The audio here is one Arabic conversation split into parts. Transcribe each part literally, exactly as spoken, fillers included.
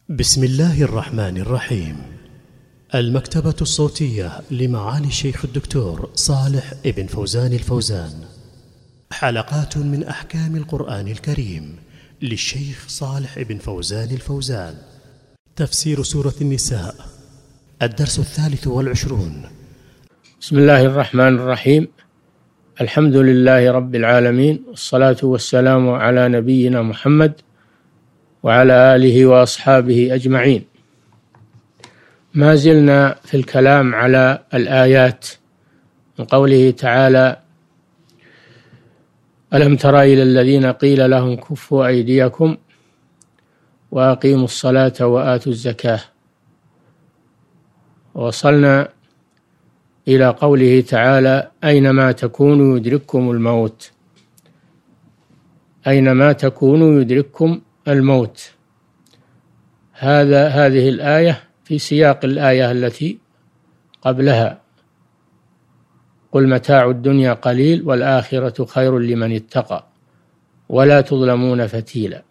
بسم الله الرحمن الرحيم. المكتبة الصوتية لمعالي الشيخ الدكتور صالح ابن فوزان الفوزان، حلقات من أحكام القرآن الكريم للشيخ صالح ابن فوزان الفوزان. تفسير سورة النساء، الدرس الثالث والعشرون. بسم الله الرحمن الرحيم. الحمد لله رب العالمين، والصلاة والسلام على نبينا محمد وعلى آله وأصحابه أجمعين. ما زلنا في الكلام على الآيات من قوله تعالى: ألم تر إلى الذين قيل لهم كفوا أيديكم وأقيموا الصلاة وآتوا الزكاة. وصلنا إلى قوله تعالى: أينما تكونوا يدرككم الموت. أينما تكونوا يدرككم الموت. هذا هذه الآية في سياق الآية التي قبلها: قل متاع الدنيا قليل والآخرة خير لمن اتقى ولا تظلمون فتيلا.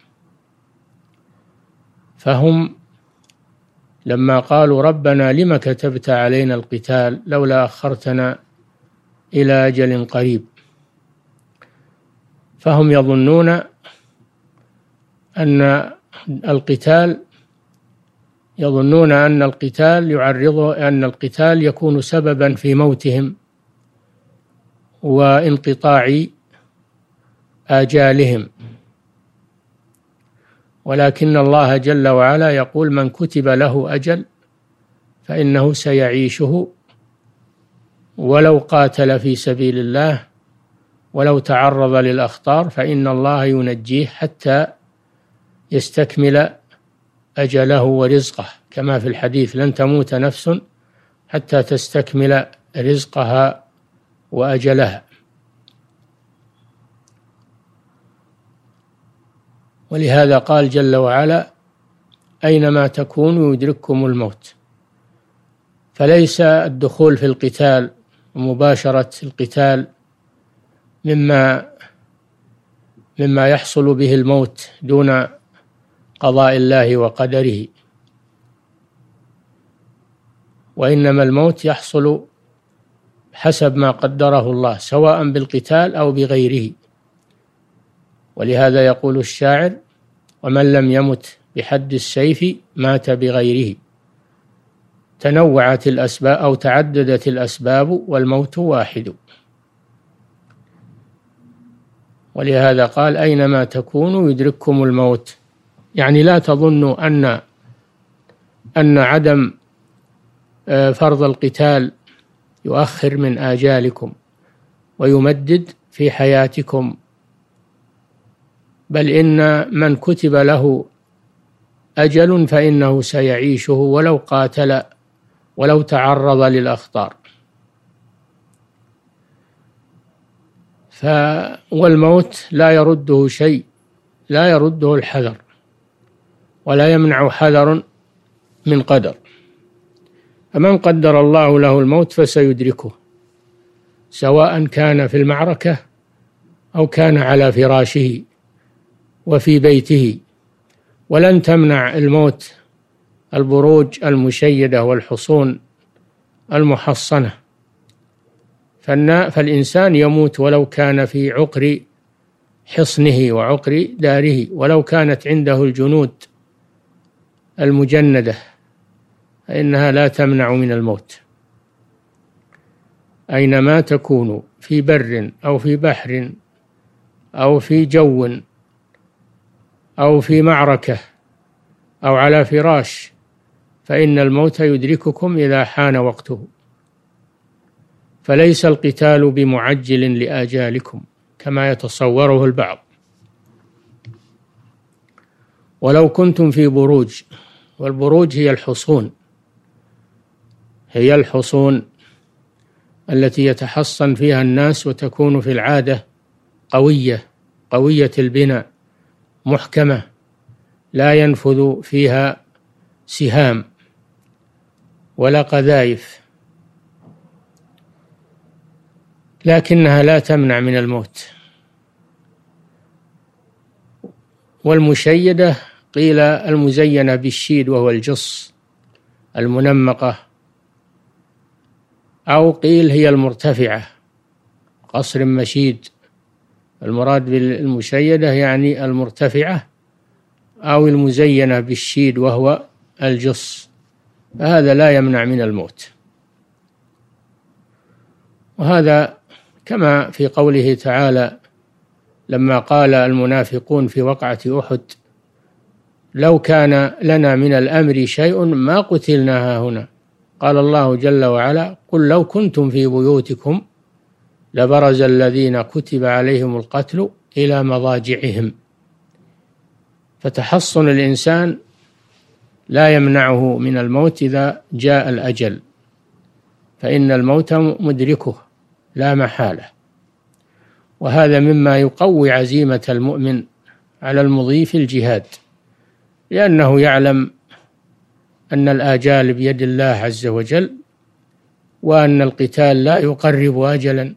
فهم لما قالوا: ربنا لم كتبت علينا القتال لولا أخرتنا إلى أجل قريب، فهم يظنون أن القتال يظنون أن القتال يعرض أن القتال يكون سببا في موتهم وانقطاع آجالهم، ولكن الله جل وعلا يقول: من كتب له أجل فإنه سيعيشه ولو قاتل في سبيل الله ولو تعرض للأخطار فإن الله ينجيه حتى يستكمل أجله ورزقه، كما في الحديث: لن تموت نفس حتى تستكمل رزقها وأجلها. ولهذا قال جل وعلا: أينما تكونوا يدرككم الموت. فليس الدخول في القتال ومباشرة القتال مما مما يحصل به الموت دون قضاء الله وقدره، وإنما الموت يحصل حسب ما قدره الله، سواء بالقتال أو بغيره. ولهذا يقول الشاعر: ومن لم يمت بحد السيف مات بغيره. تنوعت الأسباب أو تعددت الأسباب والموت واحد. ولهذا قال: أينما تكونوا يدرككم الموت، يعني لا تظنوا أن أن عدم فرض القتال يؤخر من آجالكم ويمدد في حياتكم، بل إن من كتب له أجل فإنه سيعيشه ولو قاتل ولو تعرض للأخطار. ف والموت لا يرده شيء، لا يرده الحذر، ولا يمنع حذر من قدر. فمن قدر الله له الموت فسيدركه، سواء كان في المعركة أو كان على فراشه وفي بيته. ولن تمنع الموت البروج المشيدة والحصون المحصنة، فالإنسان يموت ولو كان في عقر حصنه وعقر داره، ولو كانت عنده الجنود المجندة، فإنها لا تمنع من الموت. أينما تكونوا، في بر أو في بحر أو في جو أو في معركة أو على فراش، فإن الموت يدرككم إذا حان وقته. فليس القتال بمعجل لآجالكم كما يتصوره البعض. ولو كنتم في بروج، والبروج هي الحصون، هي الحصون التي يتحصن فيها الناس، وتكون في العادة قوية قوية البناء محكمة، لا ينفذ فيها سهام ولا قذائف، لكنها لا تمنع من الموت. والمشيدة قيل المزينة بالشيد وهو الجص المنمقة، أو قيل هي المرتفعة قصر مشيد. المراد بالمشيدة يعني المرتفعة، أو المزينة بالشيد وهو الجص، فهذا لا يمنع من الموت. وهذا كما في قوله تعالى لما قال المنافقون في وقعة أحد: لو كان لنا من الأمر شيء ما قتلنا هنا. قال الله جل وعلا: قل لو كنتم في بيوتكم لبرز الذين كتب عليهم القتل إلى مضاجعهم. فتحصن الإنسان لا يمنعه من الموت إذا جاء الأجل، فإن الموت مدركه لا محالة. وهذا مما يقوي عزيمة المؤمن على المضي في الجهاد، لأنه يعلم أن الآجال بيد الله عز وجل، وأن القتال لا يقرب أجلا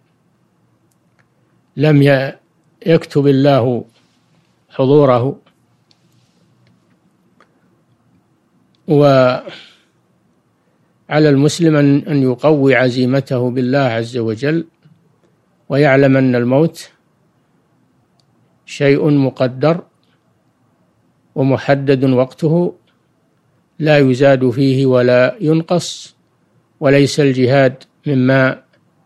لم يكتب الله حضوره. وعلى المسلم أن يقوي عزيمته بالله عز وجل، ويعلم أن الموت شيء مقدر ومحدد وقته لا يزاد فيه ولا ينقص، وليس الجهاد مما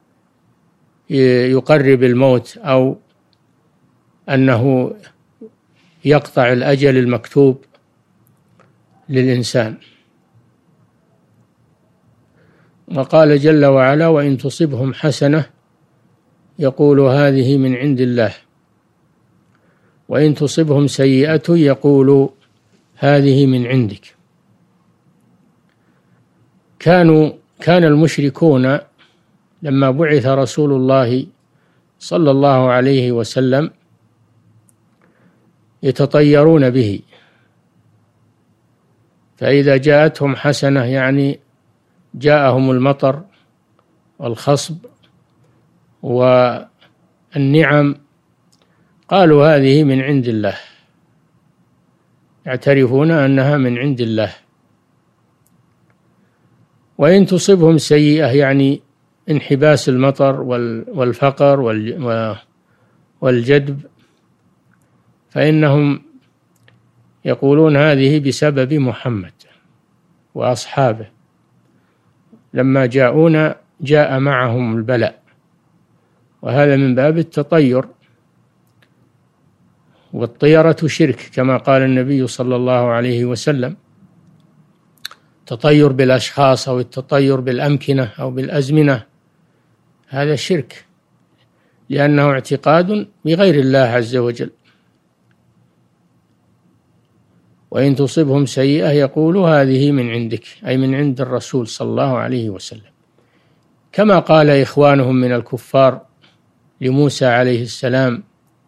يقرب الموت أو أنه يقطع الأجل المكتوب للإنسان. وقال جل وعلا: وإن تصبهم حسنة يقولوا هذه من عند الله، وإن تصبهم سيئة يقولوا هذه من عندك. كانوا كان المشركون لما بعث رسول الله صلى الله عليه وسلم يتطيرون به، فإذا جاءتهم حسنة يعني جاءهم المطر والخصب والنعم قالوا هذه من عند الله، يعترفون أنها من عند الله. وإن تصبهم سيئة يعني انحباس المطر والفقر والجدب، فإنهم يقولون هذه بسبب محمد وأصحابه، لما جاءونا جاء معهم البلاء، وهذا من باب التطير. والطيرة شرك كما قال النبي صلى الله عليه وسلم: التطير بالأشخاص أو التطير بالأمكنة أو بالأزمنة هذا شرك، لأنه اعتقاد بغير الله عز وجل. وإن تصبهم سيئة يقولوا هذه من عندك، أي من عند الرسول صلى الله عليه وسلم، كما قال إخوانهم من الكفار لموسى عليه السلام: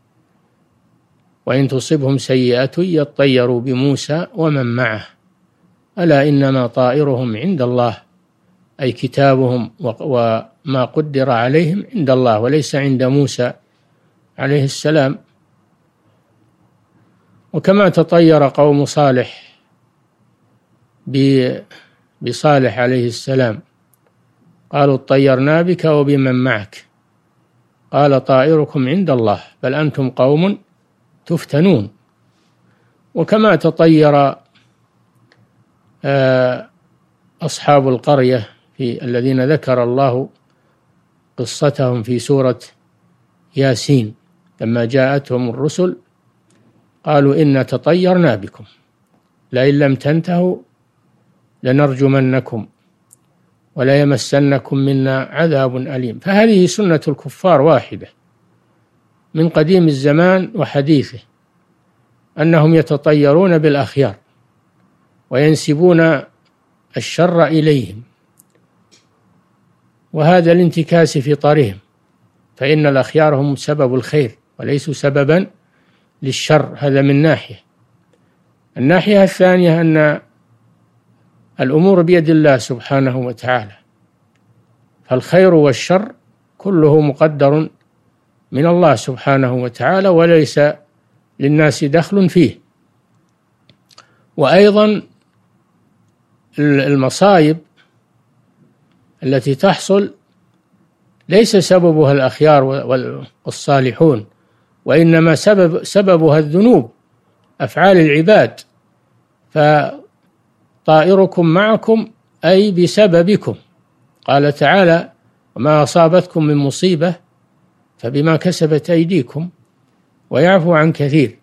وإن تصبهم سيئة يطيروا بموسى ومن معه ألا إنما طائرهم عند الله، أي كتابهم وما قدر عليهم عند الله وليس عند موسى عليه السلام. وكما تطير قوم صالح بصالح عليه السلام قالوا اطيرنا بك وبمن معك، قال طائركم عند الله بل أنتم قوم تفتنون. وكما تطير أصحاب القرية في الذين ذكر الله قصتهم في سورة ياسين لما جاءتهم الرسل قالوا إنا تطيرنا بكم لئن لم تنتهوا لنرجمنكم ولا يمسنكم منا عذاب أليم. فهذه سنة الكفار واحدة من قديم الزمان وحديثه، أنهم يتطيرون بالأخيار وينسبون الشر إليهم، وهذا الانتكاس في طرهم، فإن الأخيار هم سبب الخير وليسوا سببا للشر. هذا من ناحية. الناحية الثانية أن الأمور بيد الله سبحانه وتعالى، فالخير والشر كله مقدر من الله سبحانه وتعالى وليس للناس دخل فيه. وأيضا المصائب التي تحصل ليس سببها الأخيار والصالحون، وإنما سبب سببها الذنوب، أفعال العباد. فطائركم معكم أي بسببكم. قال تعالى: وما أصابتكم من مصيبة فبما كسبت أيديكم ويعفو عن كثير.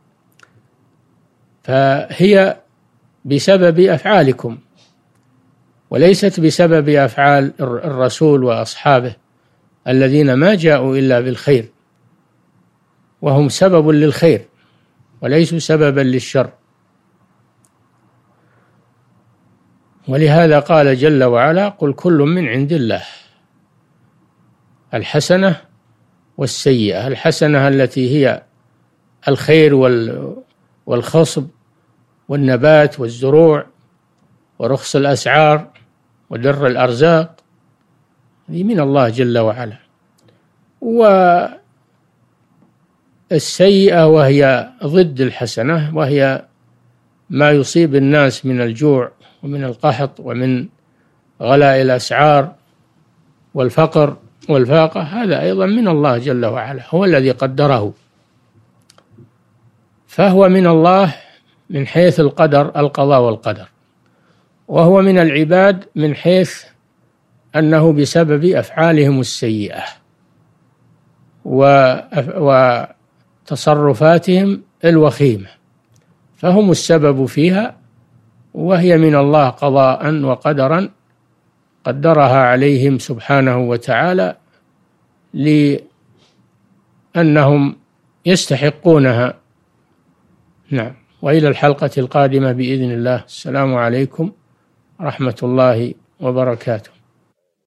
فهي بسبب أفعالكم وليست بسبب أفعال الرسول وأصحابه الذين ما جاءوا إلا بالخير، وهم سبب للخير وليسوا سببا للشر. ولهذا قال جل وعلا: قل كل من عند الله، الحسنة والسيئة. الحسنة التي هي الخير والخصب والنبات والزروع ورخص الأسعار ودر الأرزاق، هذه من الله جل وعلا. والسيئة وهي ضد الحسنة، وهي ما يصيب الناس من الجوع ومن القحط ومن غلاء الأسعار والفقر والفاقة، هذا أيضا من الله جل وعلا، هو الذي قدره. فهو من الله من حيث القدر، القضاء والقدر، وهو من العباد من حيث أنه بسبب أفعالهم السيئة وتصرفاتهم الوخيمة، فهم السبب فيها، وهي من الله قضاء وقدرا قدرها عليهم سبحانه وتعالى لأنهم يستحقونها. نعم. وإلى الحلقة القادمة بإذن الله. السلام عليكم ورحمة الله وبركاته.